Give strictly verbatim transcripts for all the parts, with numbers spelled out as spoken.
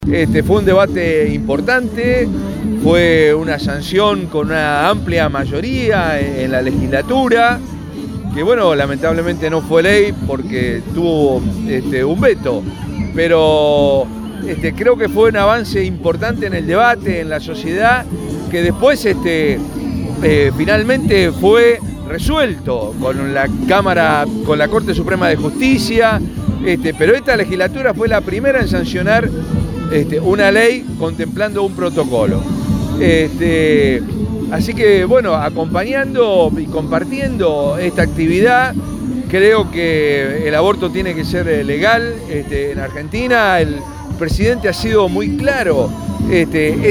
Este, fue un debate importante, fue una sanción con una amplia mayoría en la legislatura, que bueno, lamentablemente no fue ley porque tuvo este, un veto, pero este, creo que fue un avance importante en el debate, en la sociedad, que después este, eh, finalmente fue resuelto con la Cámara, con la Corte Suprema de Justicia, este, pero esta legislatura fue la primera en sancionar Este, una ley contemplando un protocolo. Este, así que, bueno, acompañando y compartiendo esta actividad, creo que el aborto tiene que ser legal. Este, en Argentina el presidente ha sido muy claro. Este,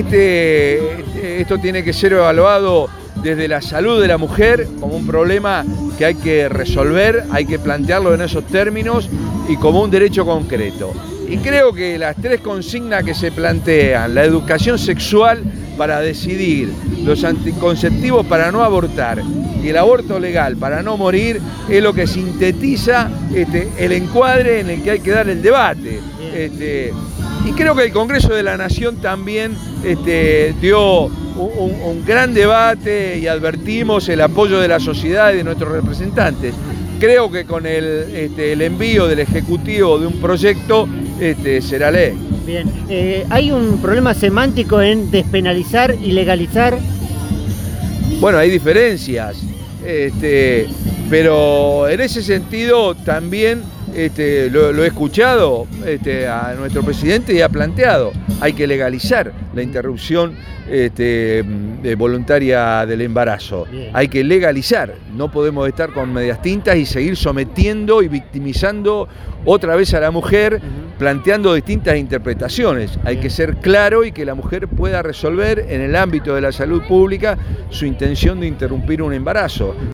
este, esto tiene que ser evaluado desde la salud de la mujer como un problema que hay que resolver, hay que plantearlo en esos términos y como un derecho concreto. Y creo que las tres consignas que se plantean, la educación sexual para decidir, los anticonceptivos para no abortar y el aborto legal para no morir, es lo que sintetiza este, el encuadre en el que hay que dar el debate. Este, y creo que el Congreso de la Nación también este, dio un, un, un gran debate y advertimos el apoyo de la sociedad y de nuestros representantes. Creo que con el, este, el envío del Ejecutivo de un proyecto este, será ley. Bien, eh, ¿hay un problema semántico en despenalizar y legalizar? Bueno, hay diferencias, este, pero en ese sentido también este, lo, lo he escuchado este, a nuestro presidente y ha planteado, hay que legalizar la interrupción este, voluntaria del embarazo. Bien. Hay que legalizar, no podemos estar con medias tintas y seguir sometiendo y victimizando otra vez a la mujer, uh-huh. planteando distintas interpretaciones. Hay Bien. que ser claro y que la mujer pueda resolver en el ámbito de la salud pública su intención de interrumpir un embarazo.